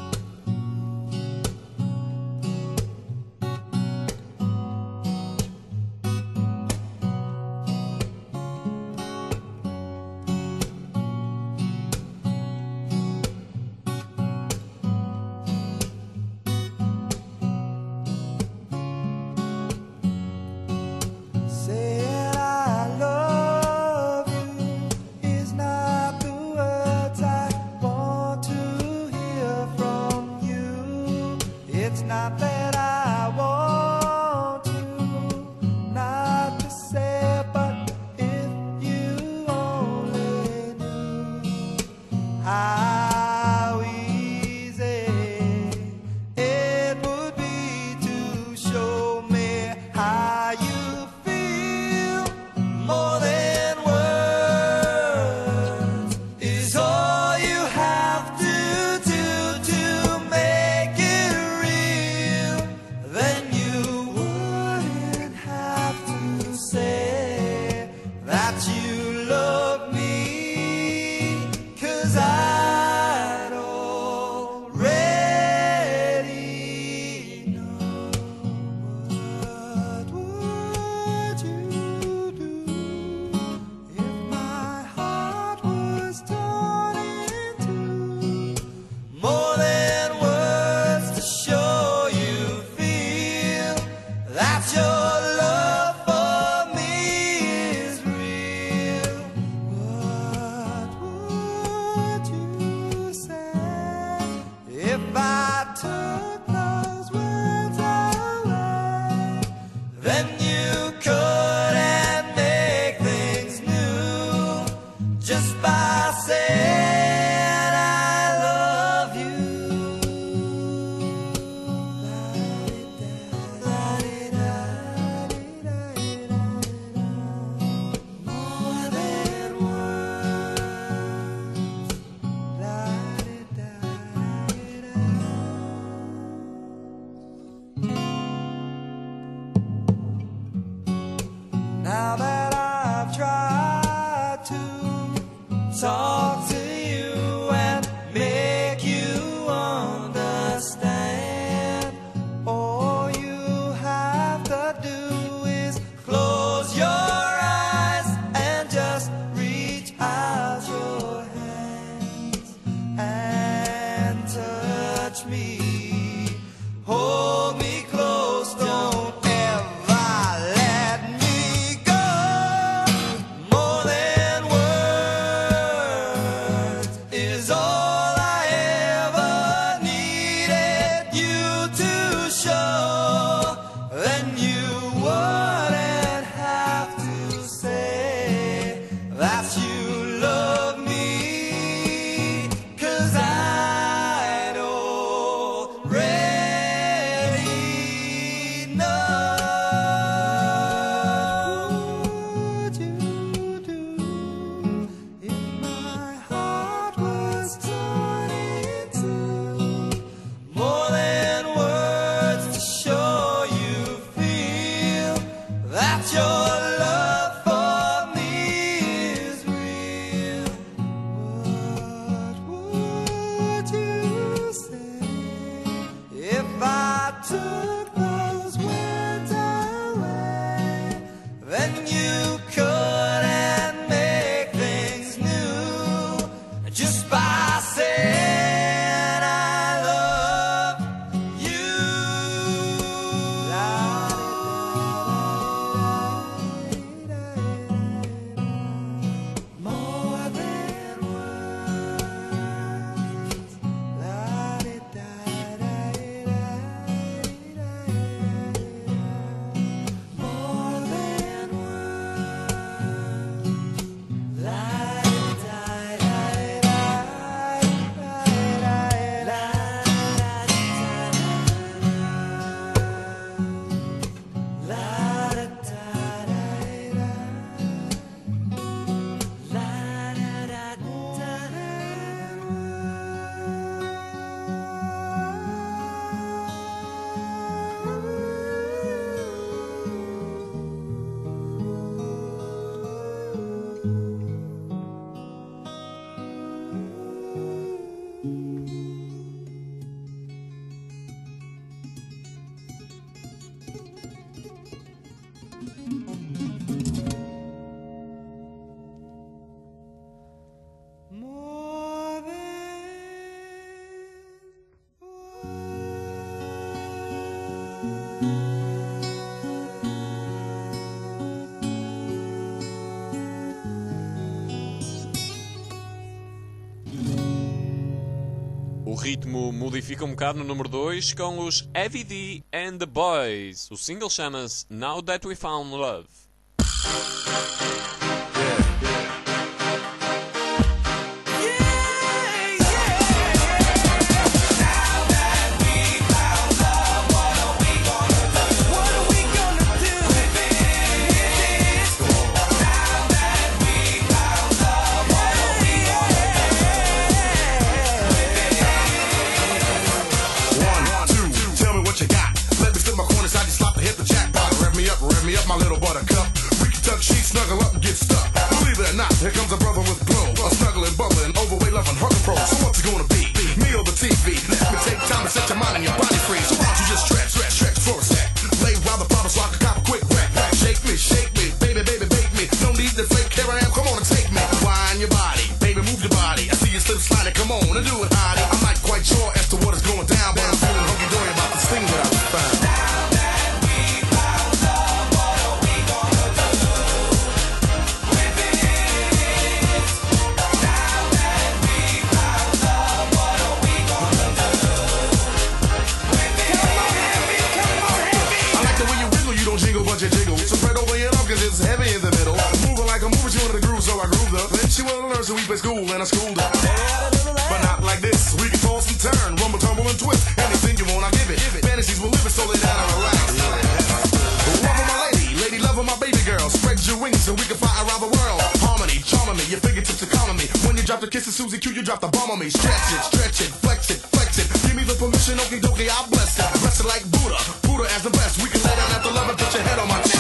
Now that I've tried to talk to you and make you understand, all you have to do is close your eyes and just reach out your hands and touch me, hold me close, don't O ritmo modifica um bocado no número 2 com os Heavy D and the Boys. O single chama-se Now That We Found Love. My little buttercup, we can tuck sheets, snuggle up and get stuck. Believe it or not, here comes a brother with glow, a snuggling, bubbling, overweight, loving, hurting pro. So what's it gonna be? Me or the TV? Let me take time to set your mind and your body free. So why don't you just stretch for a sec? Lay while the problems rock a cop a quick wreck. Shake me, baby, bake me. No need to fake, here I am, come on and take me. Wind your body, baby, move your body. I see you slip sliding, come on and do it, honey. I'm not quite sure as to what is going down, but I'm feeling hunky-dory about this thing that I found. Jiggle, so spread over your love cause it's heavy in the middle. Moving like a movie, she wanted to groove, so I grooved up. Then she wanted to learn, so we play school and I schooled her. But not like this, we can toss and turn, rumble, tumble and twist. Anything you want, I'll give it. Fantasies will live it, so lay down and relax. Love of my lady, love of my baby girl. Spread your wings so we can fly around the world. Harmony, charming me, your fingertips are calming me. When you drop the kiss of Susie Q, you drop the bomb on me. Stretch it, flex it. Give me the permission, okie dokie, I'll bless it. Bless it like Buddha as the best. We can lay down after love and put your head on my chest.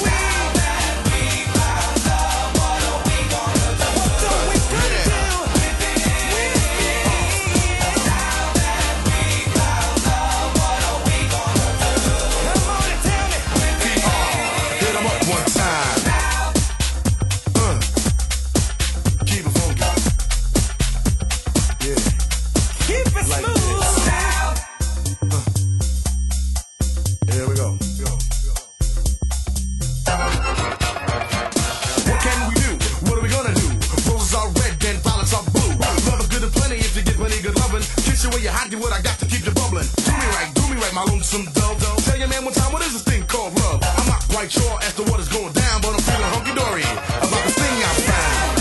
What I got to keep you bubbling. Do me right, my lonesome dove. Tell your man one time, what is this thing called love? I'm not quite sure as to what is going down, but I'm feeling hunky-dory about this thing I found.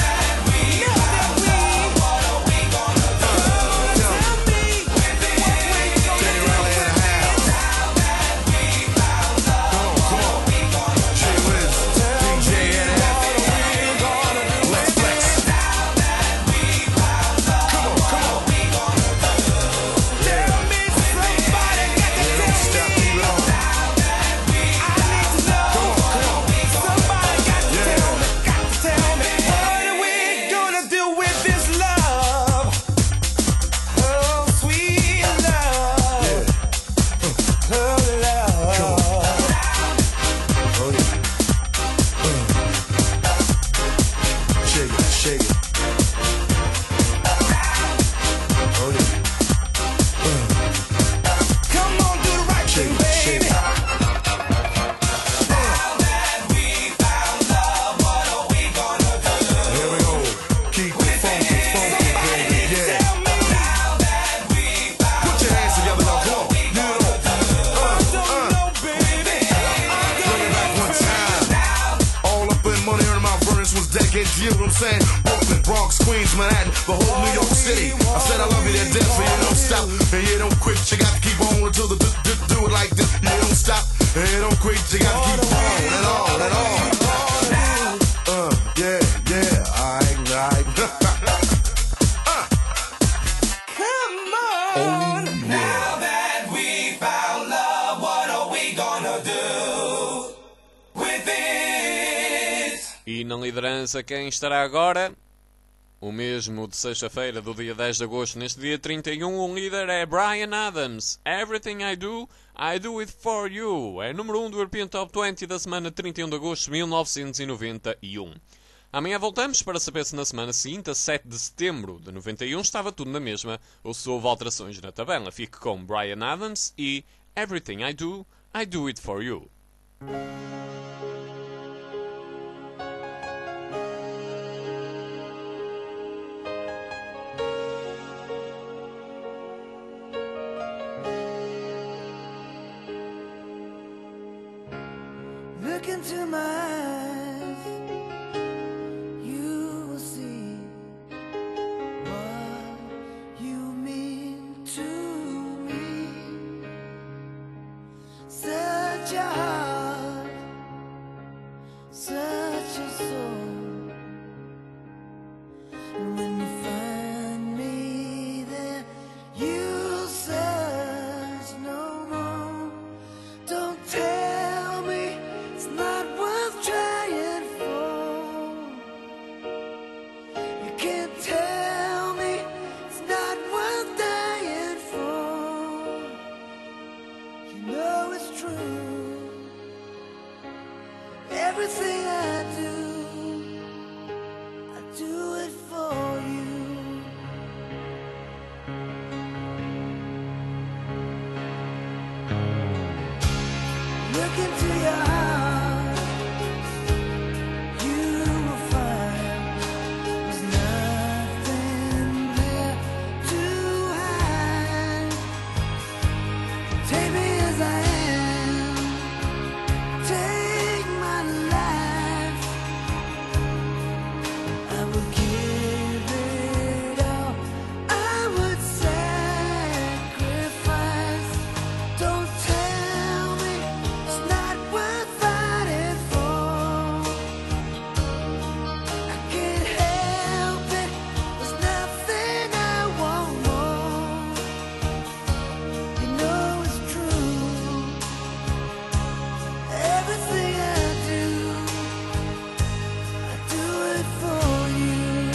You know what I'm saying? Brooklyn, Bronx, Queens, Manhattan, the whole New York City. I said I love you to death, so you don't stop and you don't quit. You got to keep on until the do it like this. You don't stop and you don't quit. You got to keep on and on and on. Yeah, alright. Come on. Now that we found love, what are we gonna do with it? E na liderança quem estará agora? O mesmo de sexta-feira do dia 10 de agosto. Neste dia 31 o líder é Bryan Adams. Everything I do it for you. É número 1 do European Top 20 da semana 31 de agosto de 1991. Amanhã voltamos para saber se na semana seguinte, a 7 de setembro de 91, estava tudo na mesma ou se houve alterações na tabela. Fique com Bryan Adams e Everything I do it for you. into my eyes, you will see what you mean to me. Such a heart, such a soul. And when you find me there, you'll search no more. Don't tell me it's not worth trying for. You can't tell me it's not worth dying for. You know it's true. Everything I do it for you. Look into your heart, you will find there's nothing there to hide. Take me as I am, take my life. I would give it all, I would sacrifice. Don't tell me it's not worth fighting for. I can't help it, there's nothing I want more. You know it's true. Everything I do it for you.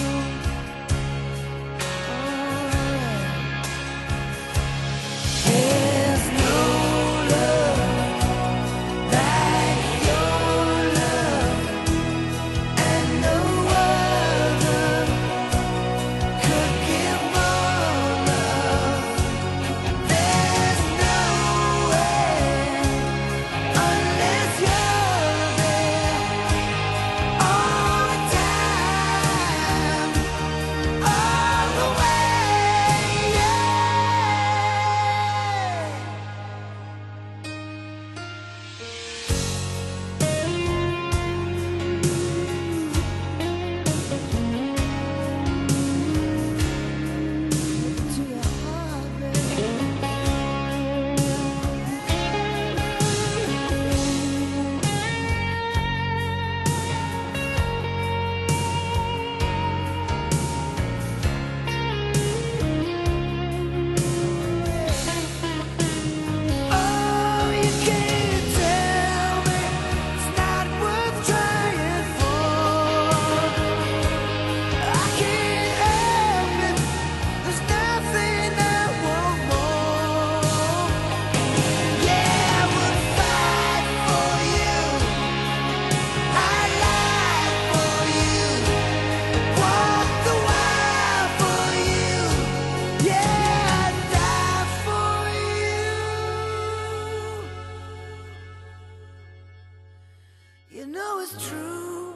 There's no love like your love, and no other could give more love. There's no way unless you're there all the time, all the way. To your heart, baby. Oh, you can't tell me it's not worth trying for. I can't help it, there's nothing I want more. Yeah, I would fight for you, I'd lie for you, walk the wire for you. Yeah, I'd die for you. You know it's true.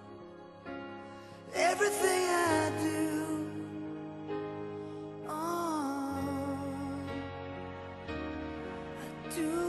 Everything I do, I do